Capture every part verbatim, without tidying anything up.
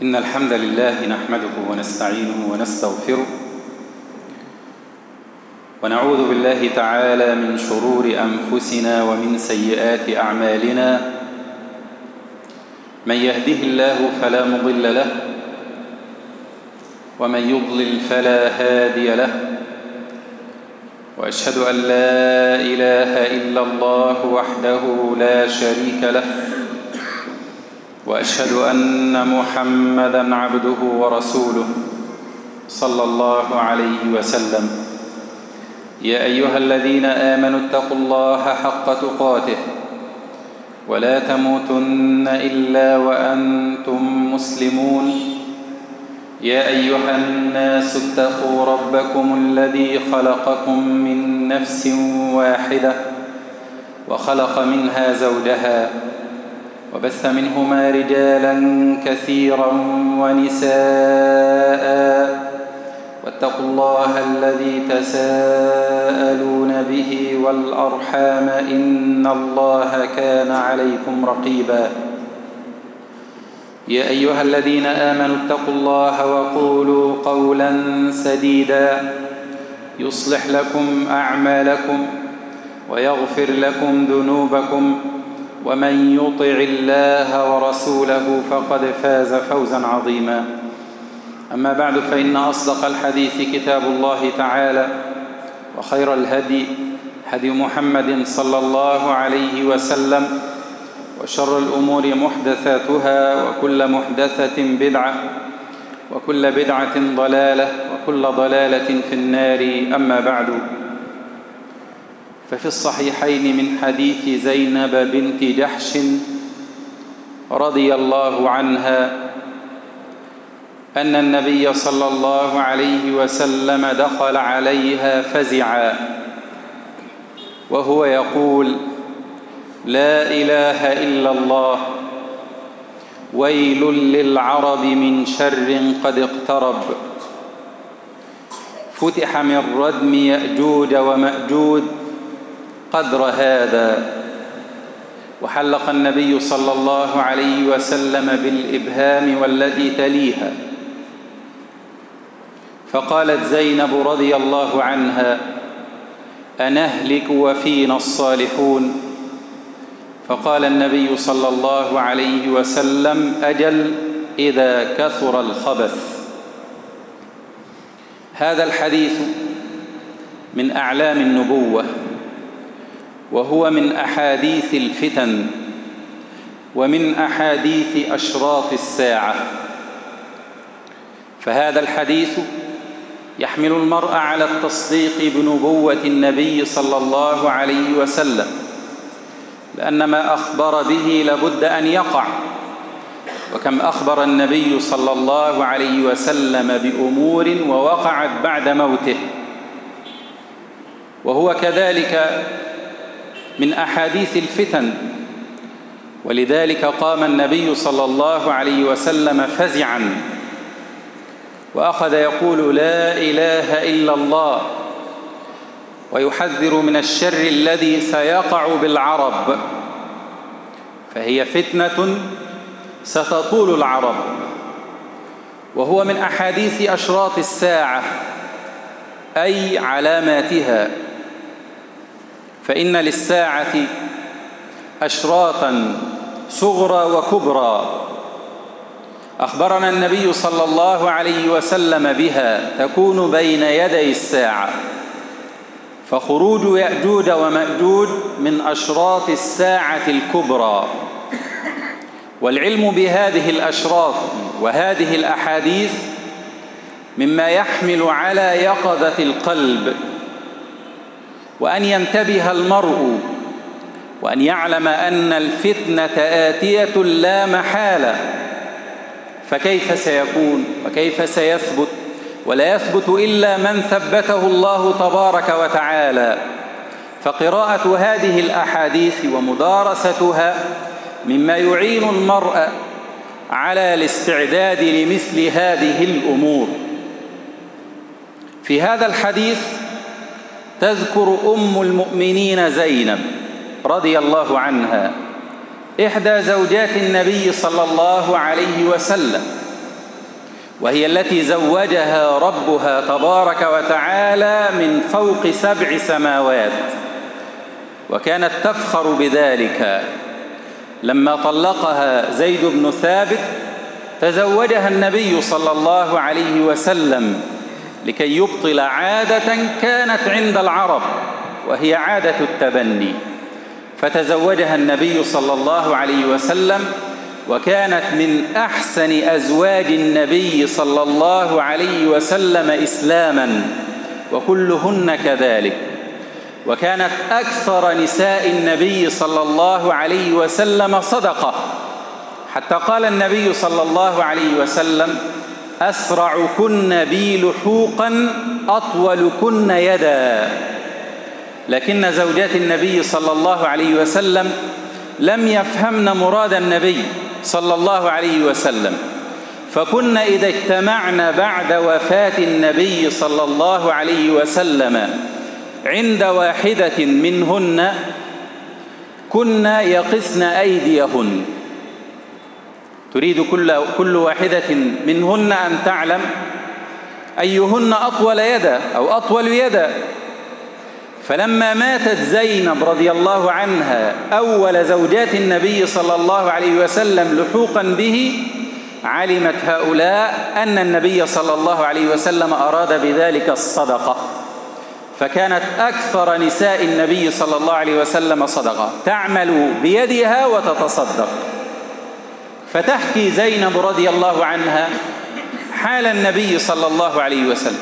إن الحمد لله نحمده ونستعينه ونستغفره ونعوذ بالله تعالى من شرور أنفسنا ومن سيئات أعمالنا. من يهده الله فلا مضل له ومن يضلل فلا هادي له، وأشهد أن لا إله إلا الله وحده لا شريك له، وأشهد أن محمدًا عبده ورسوله صلى الله عليه وسلم. يا أيها الذين آمنوا اتقوا الله حق تقاته ولا تموتن إلا وأنتم مسلمون. يا أيها الناس اتقوا ربكم الذي خلقكم من نفس واحدة وخلق منها زوجها وبث منهما رجالا كثيرا ونساء، واتقوا الله الذي تساءلون به والأرحام إن الله كان عليكم رقيبا. يا أيها الذين آمنوا اتقوا الله وقولوا قولا سديدا يصلح لكم أعمالكم ويغفر لكم ذنوبكم، ومن يطع الله ورسوله فقد فاز فوزا عظيما. أما بعد، فإن أصدق الحديث كتاب الله تعالى، وخير الهدي هدي محمد صلى الله عليه وسلم، وشر الأمور محدثاتها، وكل محدثة بدعة، وكل بدعة ضلالة، وكل ضلالة في النار. أما بعد، ففي الصحيحين من حديث زينب بنت جحش رضي الله عنها أن النبي صلى الله عليه وسلم دخل عليها فزعا وهو يقول: لا إله إلا الله، ويل للعرب من شر قد اقترب، فتح من ردم يأجوج ومأجوج قدر هذا. وحلق النبي صلى الله عليه وسلم بالإبهام والتي تليها، فقالت زينب رضي الله عنها: أنهلك وفينا الصالحون؟ فقال النبي صلى الله عليه وسلم: أجل، إذا كثر الخبث. هذا الحديث من أعلام النبوة، وهو من أحاديث الفتن ومن أحاديث أشراط الساعة. فهذا الحديث يحمل المرء على التصديق بنبوة النبي صلى الله عليه وسلم، لأن ما أخبر به لابد أن يقع. وكم أخبر النبي صلى الله عليه وسلم بأمور ووقعت بعد موته. وهو كذلك من أحاديث الفتن، ولذلك قام النبي صلى الله عليه وسلم فزعا وأخذ يقول: لا إله إلا الله، ويحذر من الشر الذي سيقع بالعرب، فهي فتنة ستطول العرب. وهو من أحاديث أشراط الساعة، أي علاماتها، فإن للساعة أشراطا صغرى وكبرى أخبرنا النبي صلى الله عليه وسلم بها، تكون بين يدي الساعة. فخروج يأجوج ومأجوج من أشراط الساعة الكبرى. والعلم بهذه الأشراط وهذه الأحاديث مما يحمل على يقظة القلب، وأن ينتبه المرء، وأن يعلم أن الفتنة آتية لا محالة. فكيف سيكون وكيف سيثبت؟ ولا يثبت إلا من ثبته الله تبارك وتعالى. فقراءة هذه الأحاديث ومدارستها مما يعين المرء على الاستعداد لمثل هذه الأمور. في هذا الحديث تذكر أم المؤمنين زينب رضي الله عنها إحدى زوجات النبي صلى الله عليه وسلم، وهي التي زوجها ربها تبارك وتعالى من فوق سبع سماوات، وكانت تفخر بذلك. لما طلقها زيد بن ثابت تزوجها النبي صلى الله عليه وسلم لكي يبطل عادة كانت عند العرب، وهي عادة التبني، فتزوجها النبي صلى الله عليه وسلم، وكانت من أحسن أزواج النبي صلى الله عليه وسلم إسلاما، وكلهن كذلك. وكانت أكثر نساء النبي صلى الله عليه وسلم صدقة، حتى قال النبي صلى الله عليه وسلم: أسرعكن بي لحوقا أطولكن يدا. لكن زوجات النبي صلى الله عليه وسلم لم يفهمن مراد النبي صلى الله عليه وسلم، فكن إذا اجتمعن بعد وفاة النبي صلى الله عليه وسلم عند واحدة منهن كن يقسن أيديهن. تريد كل, كل واحدة منهن أن تعلم أيهن أطول يدا أو أطول يدا. فلما ماتت زينب رضي الله عنها أول زوجات النبي صلى الله عليه وسلم لحوقا به، علمت هؤلاء أن النبي صلى الله عليه وسلم أراد بذلك الصدقة، فكانت أكثر نساء النبي صلى الله عليه وسلم صدقة، تعمل بيدها وتتصدق. فتحكي زينب رضي الله عنها حال النبي صلى الله عليه وسلم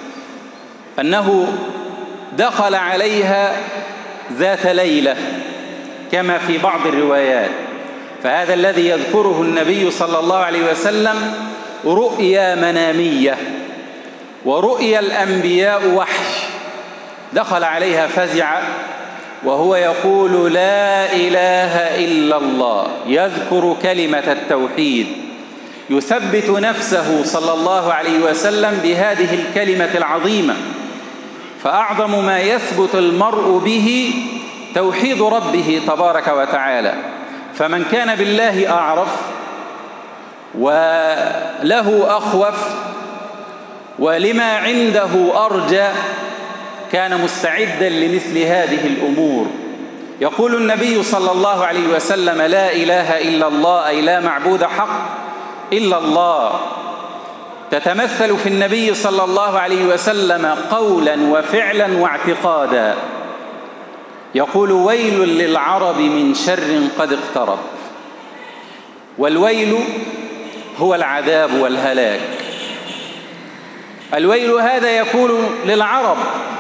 أنه دخل عليها ذات ليلة كما في بعض الروايات، فهذا الذي يذكره النبي صلى الله عليه وسلم رؤيا منامية، ورؤيا الأنبياء وحي. دخل عليها فزع وهو يقول: لا إله إلا الله، يذكر كلمة التوحيد، يثبت نفسه صلى الله عليه وسلم بهذه الكلمة العظيمة. فأعظم ما يثبت المرء به توحيد ربه تبارك وتعالى، فمن كان بالله أعرف وله أخوف ولما عنده أرجى كان مستعدا لمثل هذه الأمور. يقول النبي صلى الله عليه وسلم: لا إله إلا الله، أي لا معبود حق إلا الله، تتمثل في النبي صلى الله عليه وسلم قولا وفعلا واعتقادا. يقول: ويل للعرب من شر قد اقترب. والويل هو العذاب والهلاك. الويل هذا يكون للعرب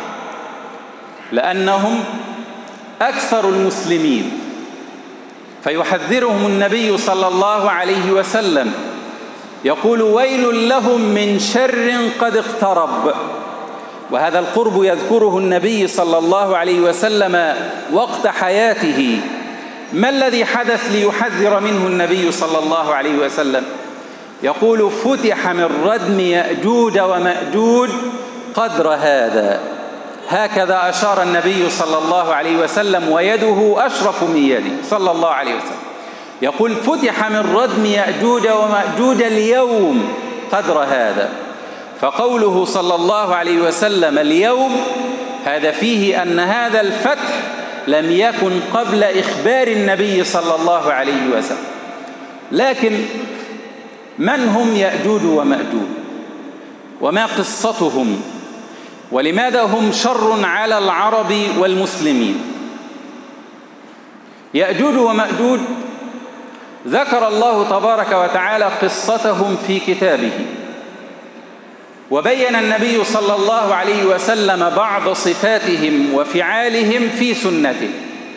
لأنهم أكثر المسلمين، فيحذرهم النبي صلى الله عليه وسلم، يقول: ويل لهم من شر قد اقترب. وهذا القرب يذكره النبي صلى الله عليه وسلم وقت حياته. ما الذي حدث ليحذر منه النبي صلى الله عليه وسلم؟ يقول: فتح من ردم يأجوج ومأجوج قدر هذا. هكذا أشار النبي صلى الله عليه وسلم، ويده أشرف من يده صلى الله عليه وسلم. يقول: فتح من ردم يأجوج ومأجوج اليوم قدر هذا. فقوله صلى الله عليه وسلم اليوم، هذا فيه أن هذا الفتح لم يكن قبل إخبار النبي صلى الله عليه وسلم. لكن من هم يأجوج ومأجوج؟ وما قصتهم؟ ولماذا هم شر على العرب والمسلمين؟ يأجوج ومأجوج ذكر الله تبارك وتعالى قصتهم في كتابه، وبين النبي صلى الله عليه وسلم بعض صفاتهم وفعالهم في سنته،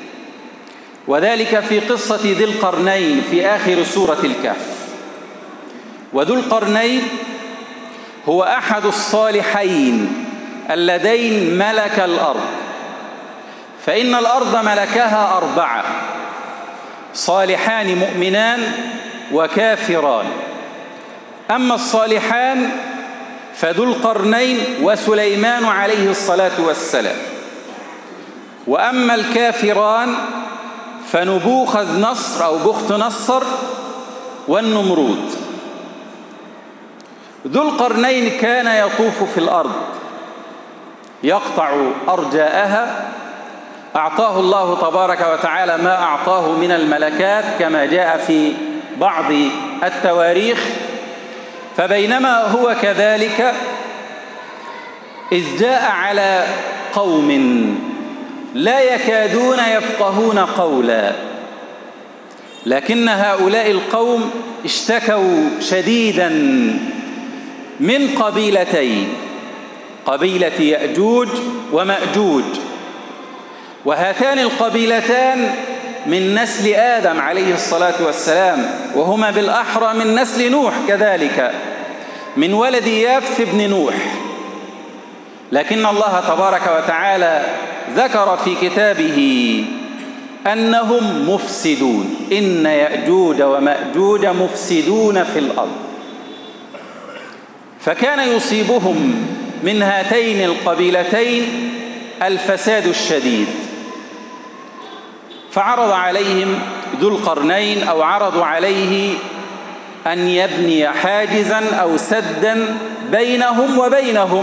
وذلك في قصة ذي القرنين في آخر سورة الكهف. وذو القرنين هو أحد الصالحين اللذين ملك الأرض، فإن الأرض ملكها أربعة: صالحان مؤمنان وكافران. أما الصالحان فذو القرنين وسليمان عليه الصلاة والسلام، وأما الكافران فنبوخذ نصر أو بخت نصر والنمرود. ذو القرنين كان يطوف في الأرض يقطع أرجاءها، أعطاه الله تبارك وتعالى ما أعطاه من الملكات كما جاء في بعض التواريخ. فبينما هو كذلك إذ جاء على قوم لا يكادون يفقهون قولا، لكن هؤلاء القوم اشتكوا شديدا من قبيلتين، قبيلة يأجوج ومأجوج، وهاتان القبيلتان من نسل آدم عليه الصلاة والسلام، وهما بالأحرى من نسل نوح كذلك، من ولد يافث بن نوح. لكن الله تبارك وتعالى ذكر في كتابه أنهم مفسدون، إن يأجوج ومأجوج مفسدون في الأرض. فكان يصيبهم من هاتين القبيلتين الفساد الشديد، فعرض عليهم ذو القرنين أو عرضوا عليه أن يبني حاجزا أو سدا بينهم وبينهم،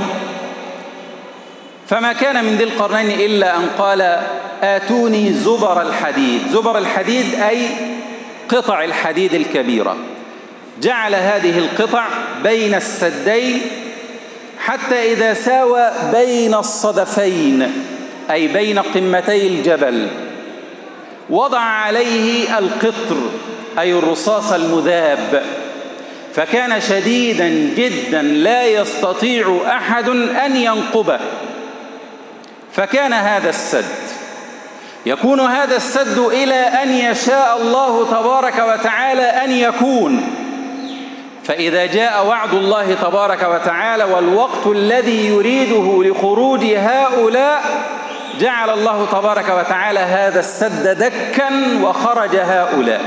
فما كان من ذي القرنين إلا أن قال آتوني زبر الحديد. زبر الحديد أي قطع الحديد الكبيرة. جعل هذه القطع بين السدين حتى إذا ساوى بين الصدفين أي بين قمتي الجبل وضع عليه القطر أي الرصاص المذاب، فكان شديدا جدا لا يستطيع أحد أن ينقبه. فكان هذا السد يكون هذا السد إلى أن يشاء الله تبارك وتعالى أن يكون. فإذا جاء وعد الله تبارك وتعالى والوقت الذي يريده لخروج هؤلاء جعل الله تبارك وتعالى هذا السد دكا وخرج هؤلاء.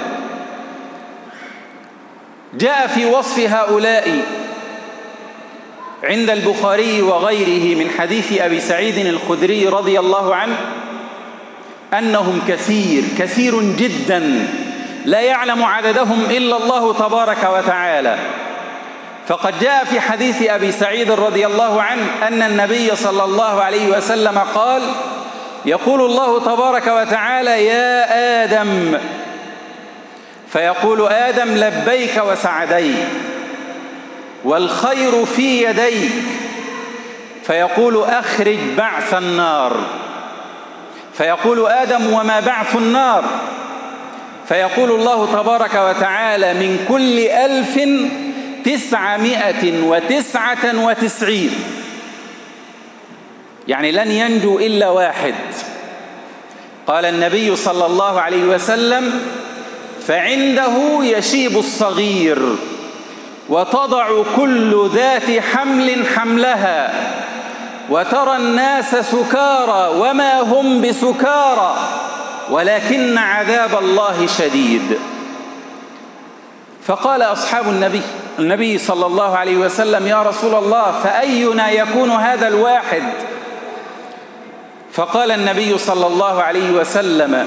جاء في وصف هؤلاء عند البخاري وغيره من حديث أبي سعيد الخدري رضي الله عنه أنهم كثير كثير جدا لا يعلم عددهم إلا الله تبارك وتعالى. فقد جاء في حديث أبي سعيد رضي الله عنه أن النبي صلى الله عليه وسلم قال: يقول الله تبارك وتعالى: يا آدم، فيقول آدم: لبيك وسعديك والخير في يديك، فيقول: أخرج بعث النار. فيقول آدم: وما بعث النار؟ فيقول الله تبارك وتعالى: من كل ألف تسعمائة وتسعة وتسعين، يعني لن ينجو إلا واحد. قال النبي صلى الله عليه وسلم: فعنده يشيب الصغير وتضع كل ذات حمل حملها وترى الناس سكارى وما هم بسكارى ولكن عذاب الله شديد. فقال أصحاب النبي النبي صلى الله عليه وسلم: يا رسول الله، فأينا يكون هذا الواحد؟ فقال النبي صلى الله عليه وسلم: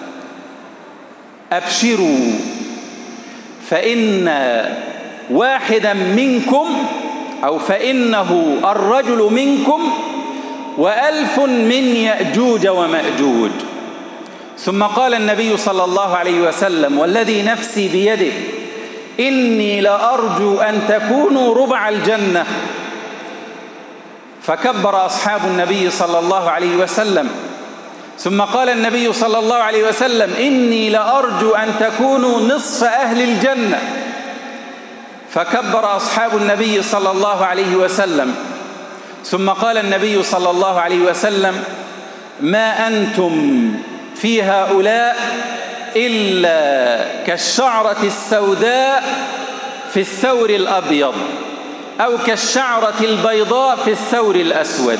أبشروا، فإن واحدا منكم أو فإنه الرجل منكم وألف من يأجوج ومأجوج. ثم قال النبي صلى الله عليه وسلم: والذي نفسي بيده إني لأرجو أن تكونوا ربع الجنة. فكبر أصحاب النبي صلى الله عليه وسلم. ثم قال النبي صلى الله عليه وسلم: إني لأرجو أن تكونوا نصف أهل الجنة. فكبر أصحاب النبي صلى الله عليه وسلم. ثم قال النبي صلى الله عليه وسلم: ما أنتم في هؤلاء إلا كالشعرة السوداء في الثور الأبيض أو كالشعرة البيضاء في الثور الأسود.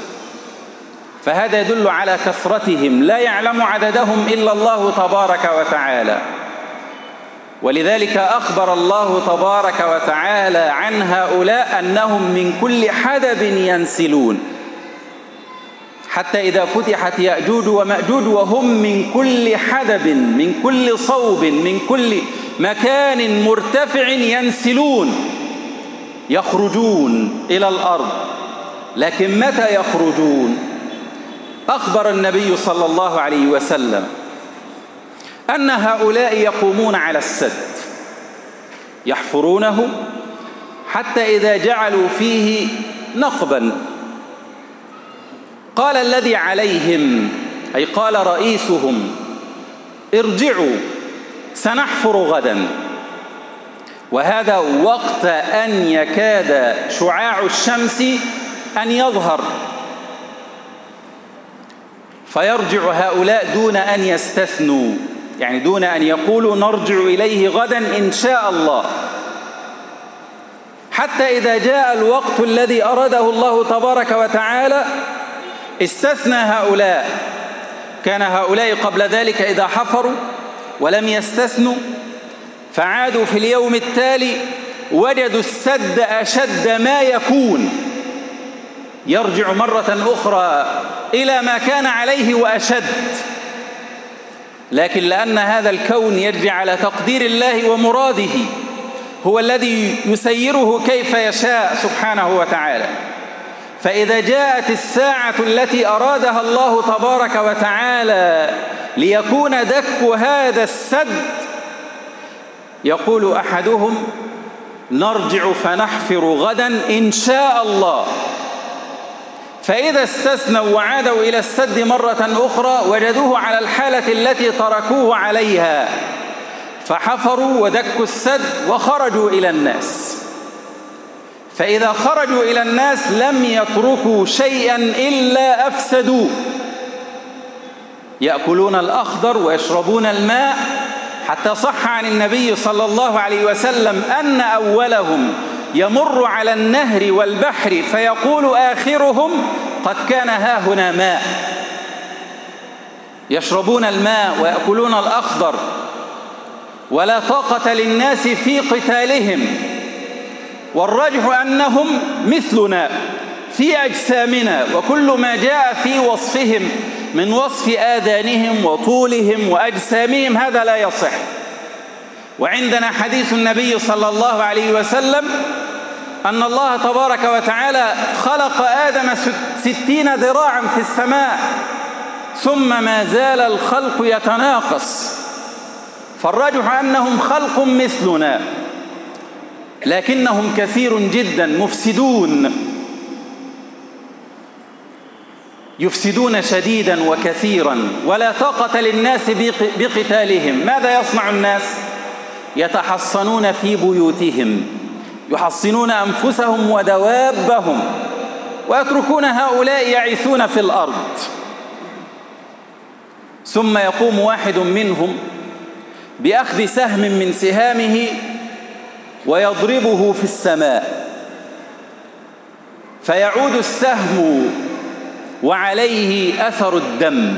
فهذا يدل على كثرتهم، لا يعلم عددهم إلا الله تبارك وتعالى. ولذلك أخبر الله تبارك وتعالى عن هؤلاء أنهم من كل حدب ينسلون، حتى إذا فتحت يأجوج ومأجوج وهم من كل حدب، من كل صوب، من كل مكان مرتفع ينسلون. يخرجون إلى الأرض، لكن متى يخرجون؟ أخبر النبي صلى الله عليه وسلم أن هؤلاء يقومون على السد يحفرونه حتى إذا جعلوا فيه نقبا قال الذي عليهم، أي قال رئيسهم: ارجعوا سنحفر غدا. وهذا وقت أن يكاد شعاع الشمس أن يظهر، فيرجع هؤلاء دون أن يستثنوا، يعني دون أن يقولوا نرجع إليه غدا إن شاء الله، حتى إذا جاء الوقت الذي أراده الله تبارك وتعالى استثنى هؤلاء. كان هؤلاء قبل ذلك إذا حفروا ولم يستثنوا فعادوا في اليوم التالي وجدوا السد أشد ما يكون، يرجع مرة أخرى إلى ما كان عليه وأشد، لكن لأن هذا الكون يرجع على تقدير الله ومراده، هو الذي يسيره كيف يشاء سبحانه وتعالى. فإذا جاءت الساعة التي أرادها الله تبارك وتعالى ليكون دك هذا السد، يقول أحدهم: نرجع فنحفر غدا إن شاء الله. فإذا استثنوا وعادوا إلى السد مرة أخرى وجدوه على الحالة التي تركوه عليها، فحفروا ودكوا السد وخرجوا إلى الناس. فإذا خرجوا إلى الناس لم يتركوا شيئا إلا أفسدوا، يأكلون الأخضر ويشربون الماء، حتى صح عن النبي صلى الله عليه وسلم أن أولهم يمر على النهر والبحر فيقول آخرهم: قد كان هاهنا ماء. يشربون الماء ويأكلون الأخضر، ولا طاقة للناس في قتالهم، والرجح أنهم مثلنا في أجسامنا، وكل ما جاء في وصفهم من وصف آذانهم وطولهم وأجسامهم هذا لا يصح. وعندنا حديث النبي صلى الله عليه وسلم أن الله تبارك وتعالى خلق آدم ستين ذراعا في السماء، ثم ما زال الخلق يتناقص، فالراجح أنهم خلق مثلنا، لكنهم كثير جدا مفسدون، يفسدون شديدا وكثيرا، ولا طاقة للناس بقتالهم. ماذا يصنع الناس؟ يتحصنون في بيوتهم، يحصنون أنفسهم ودوابهم، ويتركون هؤلاء يعيثون في الأرض. ثم يقوم واحد منهم بأخذ سهم من سهامه ويضربه في السماء، فيعود السهم وعليه أثر الدم،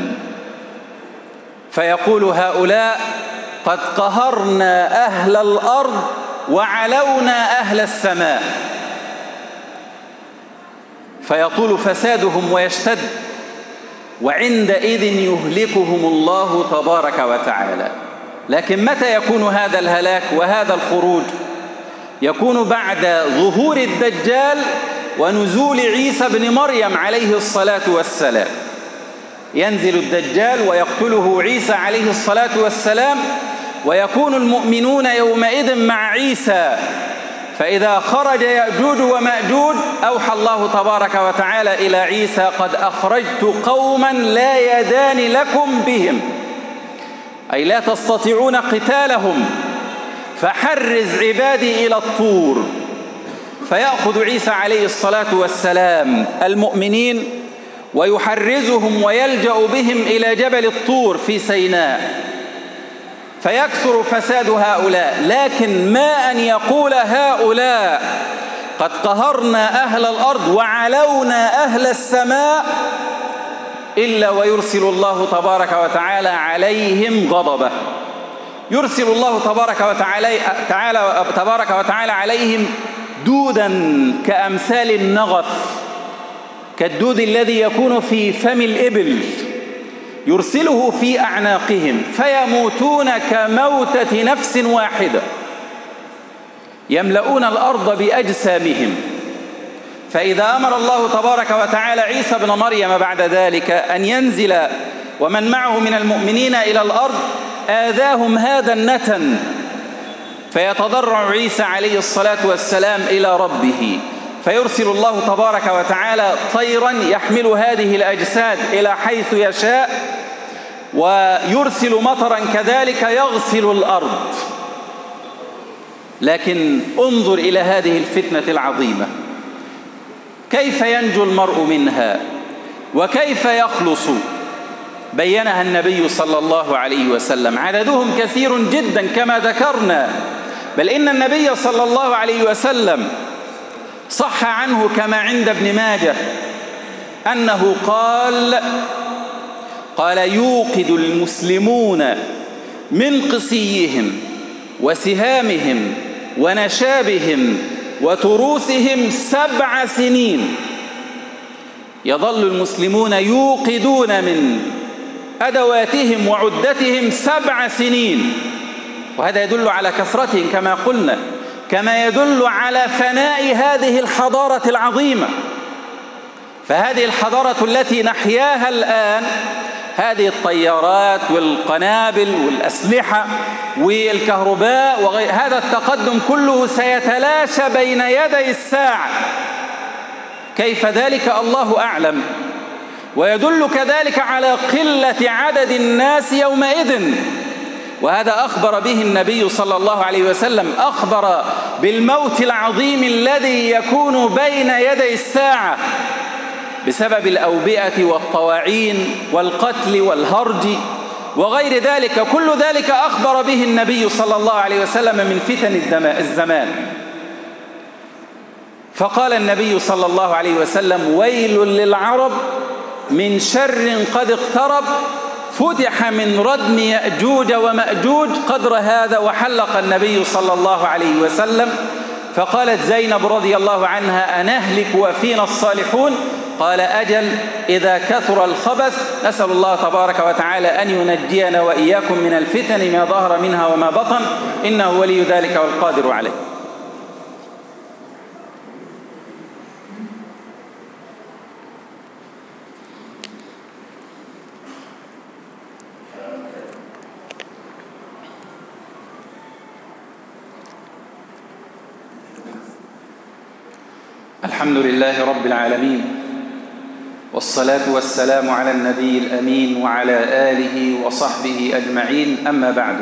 فيقول هؤلاء: قد قهرنا أهل الأرض وعلونا أهل السماء. فيطول فسادهم ويشتد، وعندئذ يهلكهم الله تبارك وتعالى. لكن متى يكون هذا الهلاك وهذا الخروج؟ يكون بعد ظهور الدجال ونزول عيسى بن مريم عليه الصلاة والسلام. ينزل الدجال ويقتله عيسى عليه الصلاة والسلام، ويكون المؤمنون يومئذ مع عيسى. فإذا خرج يأجوج ومأجوج أوحى الله تبارك وتعالى إلى عيسى: قد أخرجت قوما لا يدان لكم بهم، أي لا تستطيعون قتالهم، فحرز عبادي إلى الطور. فيأخذ عيسى عليه الصلاة والسلام المؤمنين ويحرزهم ويلجأ بهم إلى جبل الطور في سيناء، فيكثر فساد هؤلاء. لكن ما أن يقول هؤلاء: قد قهرنا أهل الأرض وعلونا أهل السماء، إلا ويرسل الله تبارك وتعالى عليهم غضبه. يرسل الله تبارك وتعالى تعالى تبارك وتعالى عليهم دودا كأمثال النغف، كالدود الذي يكون في فم الإبل، يرسله في أعناقهم فيموتون كموتة نفس واحدة. يملؤون الأرض بأجسامهم. فإذا أمر الله تبارك وتعالى عيسى بن مريم بعد ذلك أن ينزل ومن معه من المؤمنين إلى الأرض آذاهم هذا النتن، فيتضرع عيسى عليه الصلاة والسلام إلى ربه، فيرسل الله تبارك وتعالى طيرا يحمل هذه الأجساد إلى حيث يشاء، ويرسل مطرا كذلك يغسل الأرض. لكن انظر إلى هذه الفتنة العظيمة، كيف ينجو المرء منها وكيف يخلص؟ بينها النبي صلى الله عليه وسلم. عددهم كثير جدا كما ذكرنا، بل إن النبي صلى الله عليه وسلم صح عنه كما عند ابن ماجه أنه قال قال يوقد المسلمون من قسيهم وسهامهم ونشابهم وتروسهم سبع سنين. يظل المسلمون يوقدون من أدواتهم وعدتهم سبع سنين، وهذا يدل على كثرتهم كما قلنا، كما يدل على فناء هذه الحضارة العظيمة. فهذه الحضارة التي نحياها الآن، هذه الطيارات والقنابل والأسلحة والكهرباء وغير هذا التقدم كله سيتلاشى بين يدي الساعة. كيف ذلك الله أعلم، ويدل كذلك على قلة عدد الناس يومئذ، وهذا أخبر به النبي صلى الله عليه وسلم، أخبر بالموت العظيم الذي يكون بين يدي الساعة بسبب الأوبئة والطواعين والقتل والهرج وغير ذلك. كل ذلك أخبر به النبي صلى الله عليه وسلم من فتن الزمان. فقال النبي صلى الله عليه وسلم: ويل للعرب من شر قد اقترب، فتح من ردم يأجوج ومأجوج قدر هذا. وحلق النبي صلى الله عليه وسلم. فقالت زينب رضي الله عنها: أنهلك وفينا الصالحون؟ قال: أجل، إذا كثر الخبث. نسأل الله تبارك وتعالى أن ينجينا وإياكم من الفتن ما ظهر منها وما بطن، إنه ولي ذلك والقادر عليه. الحمد لله رب العالمين، والصلاة والسلام على النبي الأمين وعلى آله وصحبه أجمعين، أما بعد.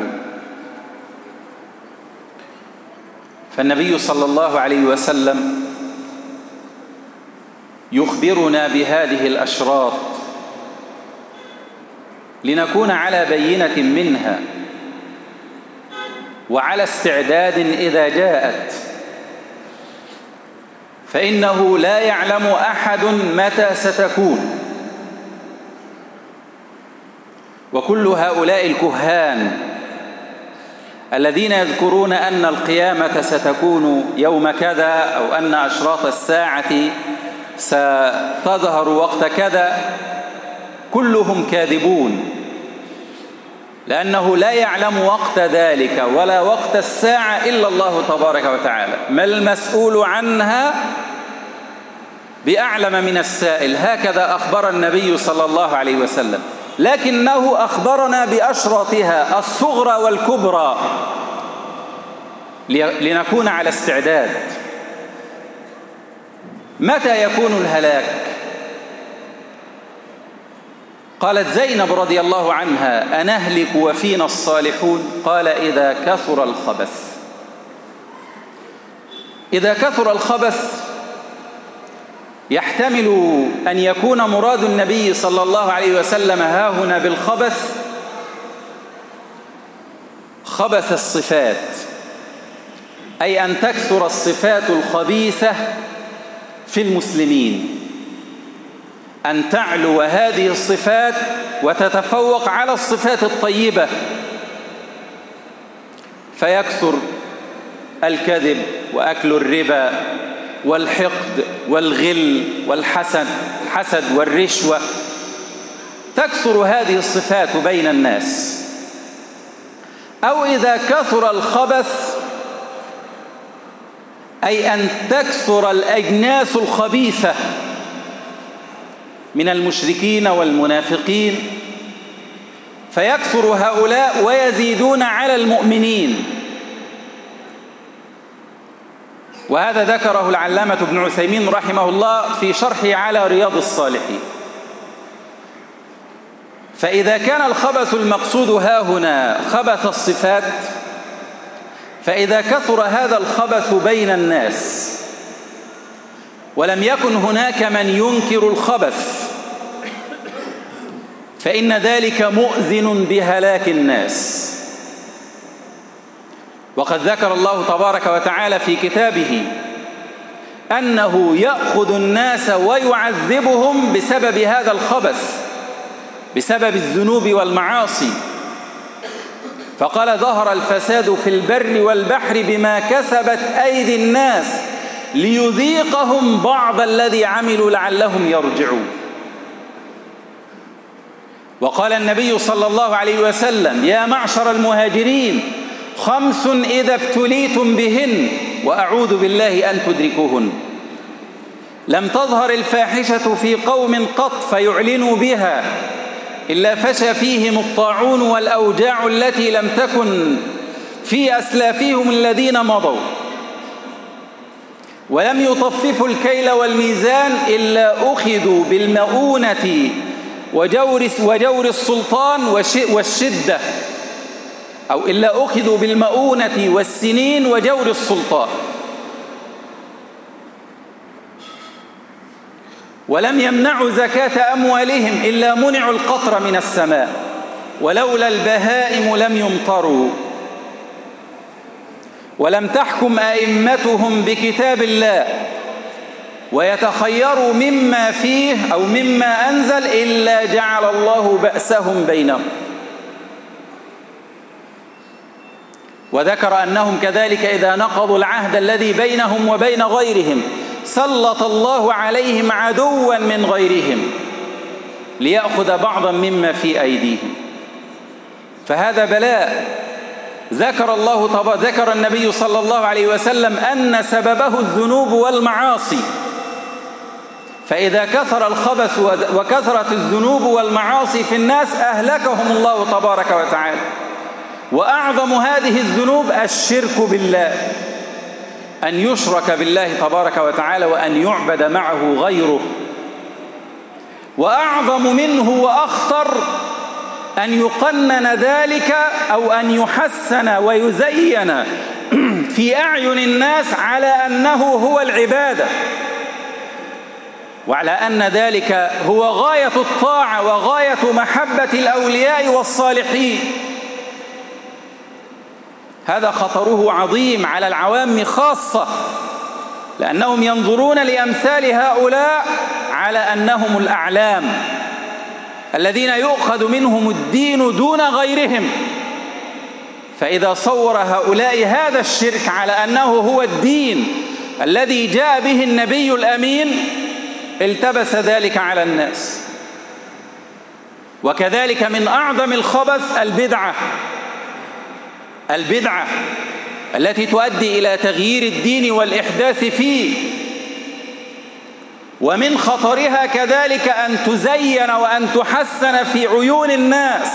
فالنبي صلى الله عليه وسلم يخبرنا بهذه الأشراط لنكون على بينة منها وعلى استعداد إذا جاءت، فإنه لا يعلم أحد متى ستكون. وكل هؤلاء الكهان الذين يذكرون أن القيامة ستكون يوم كذا، أو أن أشراط الساعة ستظهر وقت كذا، كلهم كاذبون، لأنه لا يعلم وقت ذلك ولا وقت الساعة إلا الله تبارك وتعالى. ما المسؤول عنها بأعلم من السائل، هكذا أخبر النبي صلى الله عليه وسلم. لكنه أخبرنا بأشراطها الصغرى والكبرى لنكون على استعداد. متى يكون الهلاك؟ قالت زينب رضي الله عنها: أنهلك وفينا الصالحون؟ قال: إذا كثر الخبث. إذا كثر الخبث يحتمل أن يكون مراد النبي صلى الله عليه وسلم هاهنا بالخبث خبث الصفات، أي أن تكثر الصفات الخبيثة في المسلمين، أن تعلو هذه الصفات وتتفوق على الصفات الطيبة، فيكثر الكذب وأكل الربا والحقد والغل والحسد حسد والرشوة، تكثر هذه الصفات بين الناس. أو إذا كثر الخبث أي أن تكثر الأجناس الخبيثة من المشركين والمنافقين، فيكثر هؤلاء ويزيدون على المؤمنين. وهذا ذكره العلامة ابن عثيمين رحمه الله في شرحه على رياض الصالحين. فإذا كان الخبث المقصود ها هنا خبث الصفات، فإذا كثر هذا الخبث بين الناس ولم يكن هناك من ينكر الخبث، فإن ذلك مؤذن بهلاك الناس. وقد ذكر الله تبارك وتعالى في كتابه أنه يأخذ الناس ويعذبهم بسبب هذا الخبث، بسبب الذنوب والمعاصي. فقال: ظهر الفساد في البر والبحر بما كسبت أيدي الناس ليذيقهم بعض الذي عملوا لعلهم يرجعون. وقال النبي صلى الله عليه وسلم: يا معشر المهاجرين، خمس إذا ابتليتم بهن وأعوذ بالله أن تدركوهن. لم تظهر الفاحشة في قوم قط فيعلنوا بها إلا فشى فيهم الطاعون والأوجاع التي لم تكن في أسلافهم الذين مضوا، ولم يطففوا الكيل والميزان إلا أخذوا بالمؤونة وجور, وجور السلطان والشدة، أو إلا أخذوا بالمؤونة والسنين وجور السلطان. ولم يمنعوا زكاة أموالهم إلا منعوا القطر من السماء، ولولا البهائم لم يمطروا. ولم تحكم أئمتهم بكتاب الله ويتخيروا مما فيه أو مما أنزل إلا جعل الله بأسهم بينهم. وذكر أنهم كذلك إذا نقضوا العهد الذي بينهم وبين غيرهم سلط الله عليهم عدوا من غيرهم ليأخذ بعضا مما في أيديهم. فهذا بلاء ذكر الله ذكر النبي صلى الله عليه وسلم أن سببه الذنوب والمعاصي. فإذا كثر الخبث وكثرت الذنوب والمعاصي في الناس أهلكهم الله تبارك وتعالى. وأعظم هذه الذنوب الشرك بالله، أن يشرك بالله تبارك وتعالى وأن يعبد معه غيره. وأعظم منه وأخطر أن يقنن ذلك أو أن يحسن ويزين في أعين الناس على أنه هو العبادة، وعلى أن ذلك هو غاية الطاعة وغاية محبة الأولياء والصالحين. هذا خطره عظيم على العوام خاصة، لأنهم ينظرون لأمثال هؤلاء على أنهم الأعلام الذين يؤخذ منهم الدين دون غيرهم. فإذا صور هؤلاء هذا الشرك على أنه هو الدين الذي جاء به النبي الأمين التبس ذلك على الناس. وكذلك من أعظم الخبث البدعة البدعة التي تؤدي إلى تغيير الدين والإحداث فيه. ومن خطرها كذلك أن تزين وأن تحسن في عيون الناس،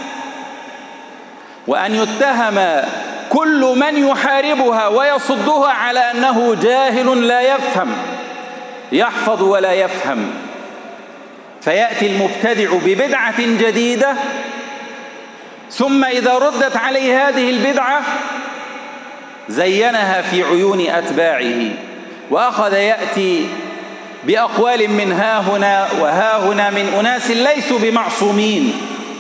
وأن يتهم كل من يحاربها ويصدها على أنه جاهل لا يفهم، يحفظ ولا يفهم. فيأتي المبتدع ببدعة جديدة، ثم إذا ردت عليه هذه البدعة زينها في عيون أتباعه، وأخذ يأتي بأقوال من ها هنا وها هنا من أناس ليسوا بمعصومين،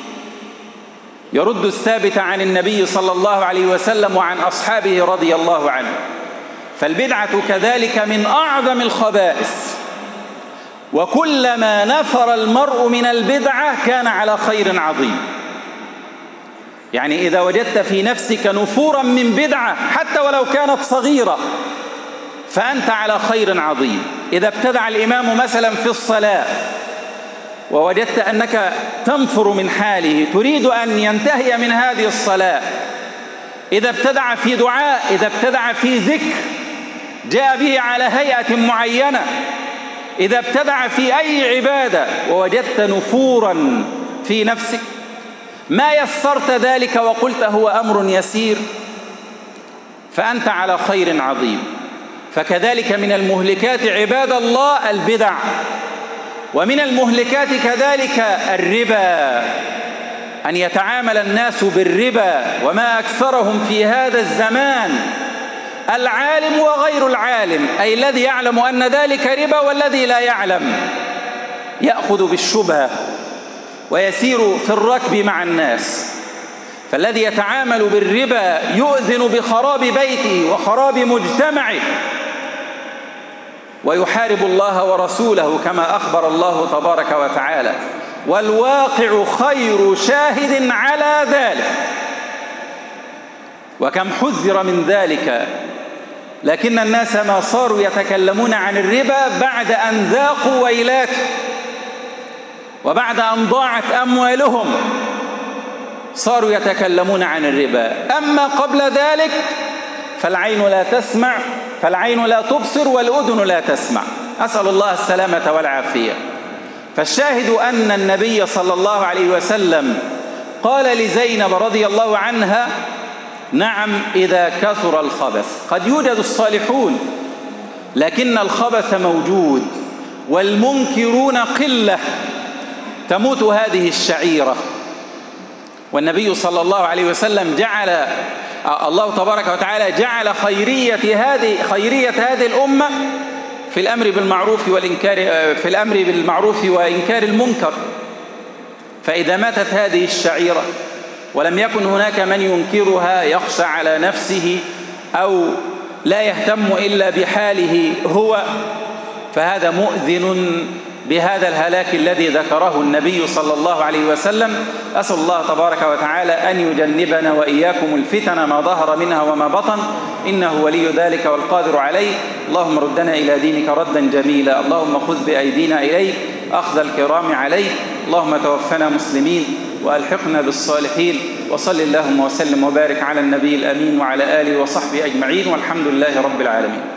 يرد الثابت عن النبي صلى الله عليه وسلم وعن أصحابه رضي الله عنه. فالبدعة كذلك من أعظم الخبائث، وكلما نفر المرء من البدعة كان على خير عظيم. يعني إذا وجدت في نفسك نفورا من بدعة حتى ولو كانت صغيرة فأنت على خير عظيم. إذا ابتدع الإمام مثلا في الصلاة ووجدت أنك تنفر من حاله تريد أن ينتهي من هذه الصلاة، إذا ابتدع في دعاء، إذا ابتدع في ذكر، جاء به على هيئة معينة. إذا ابتدع في أي عبادة ووجدت نفورا في نفسك ما يسرت ذلك وقلت هو أمر يسير فأنت على خير عظيم. فكذلك من المهلكات عباد الله البدع، ومن المهلكات كذلك الربا، أن يتعامل الناس بالربا، وما أكثرهم في هذا الزمان العالم وغير العالم، أي الذي يعلم أن ذلك ربا والذي لا يعلم، يأخذ بالشبهة ويسير في الركب مع الناس. فالذي يتعامل بالربا يؤذن بخراب بيته وخراب مجتمعه ويحارب الله ورسوله كما أخبر الله تبارك وتعالى، والواقع خير شاهد على ذلك. وكم حذر من ذلك، لكن الناس ما صاروا يتكلمون عن الربا بعد أن ذاقوا ويلاته وبعد أن ضاعت أموالهم صاروا يتكلمون عن الربا. أما قبل ذلك فالعين لا تسمع فالعين لا تبصر والأذن لا تسمع، أسأل الله السلامة والعافية. فالشاهد أن النبي صلى الله عليه وسلم قال لزينب رضي الله عنها: نعم إذا كثر الخبث. قد يوجد الصالحون لكن الخبث موجود، والمنكرون قلة، تموت هذه الشعيرة. والنبي صلى الله عليه وسلم جعل الله تبارك وتعالى جعل خيرية هذه خيرية هذه الأمة في الأمر بالمعروف والإنكار في الأمر بالمعروف وإنكار المنكر. فإذا ماتت هذه الشعيرة ولم يكن هناك من ينكرها يخشى على نفسه أو لا يهتم إلا بحاله هو، فهذا مؤذن بهذا الهلاك الذي ذكره النبي صلى الله عليه وسلم. أسأل الله تبارك وتعالى أن يجنبنا وإياكم الفتن ما ظهر منها وما بطن، إنه ولي ذلك والقادر عليه. اللهم ردنا إلى دينك ردا جميلا، اللهم خذ بأيدينا إليك أخذ الكرام عليه، اللهم توفنا مسلمين وألحقنا بالصالحين. وصل اللهم وسلم وبارك على النبي الأمين وعلى آله وصحبه أجمعين، والحمد لله رب العالمين.